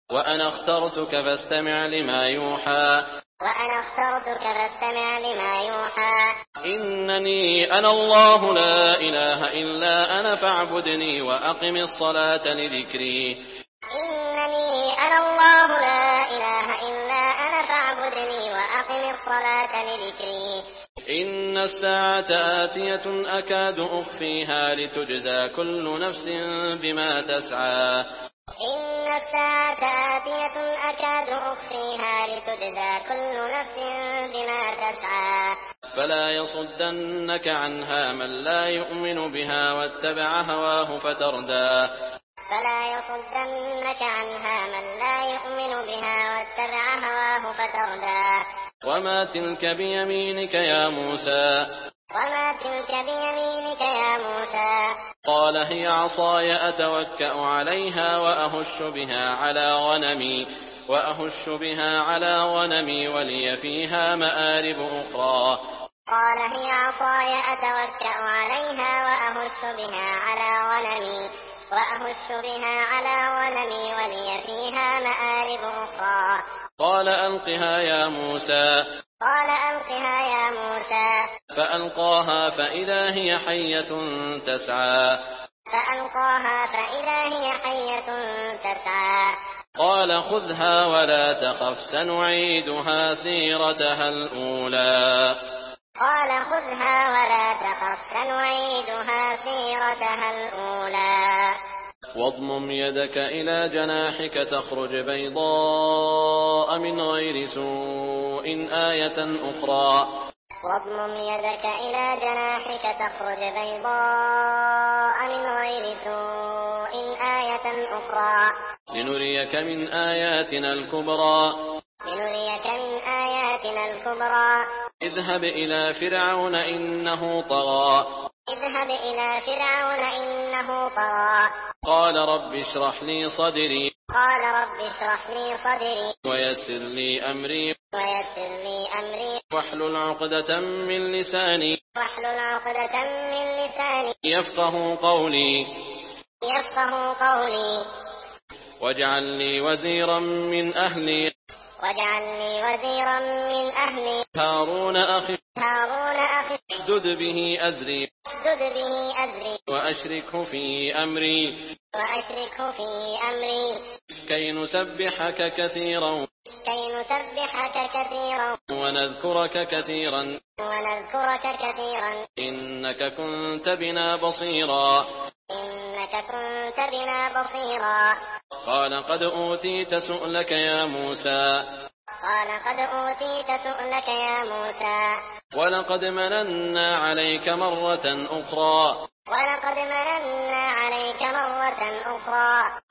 وأنا اخترتك فاستمع لما يوحى. وأنا اخترتك فاستمع لما يوحى. إنني أنا الله لا إله إلا أنا فاعبدني وأقم الصلاة لذكري. إنني أنا الله لا إله إلا أنا فاعبدني وأقم الصلاة لذكري. إن الساعة آتية أكاد أخفيها لتجزى كل نفس بما تسعى. إن الساعة آتية أكاد أخفيها لتجزى كل نفس بما تسعى. فلا يصدنك عنها من لا يؤمن بها واتبع هواه فتردى. فلا يصدنك عنها من لا يؤمن بها واتبع هواه فتردى. وما تلك بيمينك يا موسى. وما تلك بيمينك يا موسى. قال هي عصاي أتوكأ عليها وأهش بها على غنمي ولي فيها مآرب أخرى. قال هي عصاي أتوكأ عليها وأهش بها على غنمي ولي فيها مآرب أخرى. قال ألقها يا موسى. فألقاها فإذا هي حية تسعى. قال خذها ولا تخف سنعيدها سيرتها الأولى. واضمم يدك إلى جناحك تخرج بيضاء من غير سوء آية أخرى. واضمم يدك إلى جناحك تخرج بيضاء من غير سوء آية أخرى. لنريك من آياتنا الكبرى. اذهب إلى فرعون إنه طغى. قال رب اشرح لي صدري ويسر لي أمري واحلل عقدة من لساني يفقه قولي. واجعل لي وزيرا من أهلي. هارون أخي اشدد به أزري وأشركه في أمري كي نسبحك كثيرا ونذكرك كثيرا إنك كنت بنا بصيرا. قال قد أوتيت سؤلك يا موسى. ولقد مننا عليك مرة أخرى.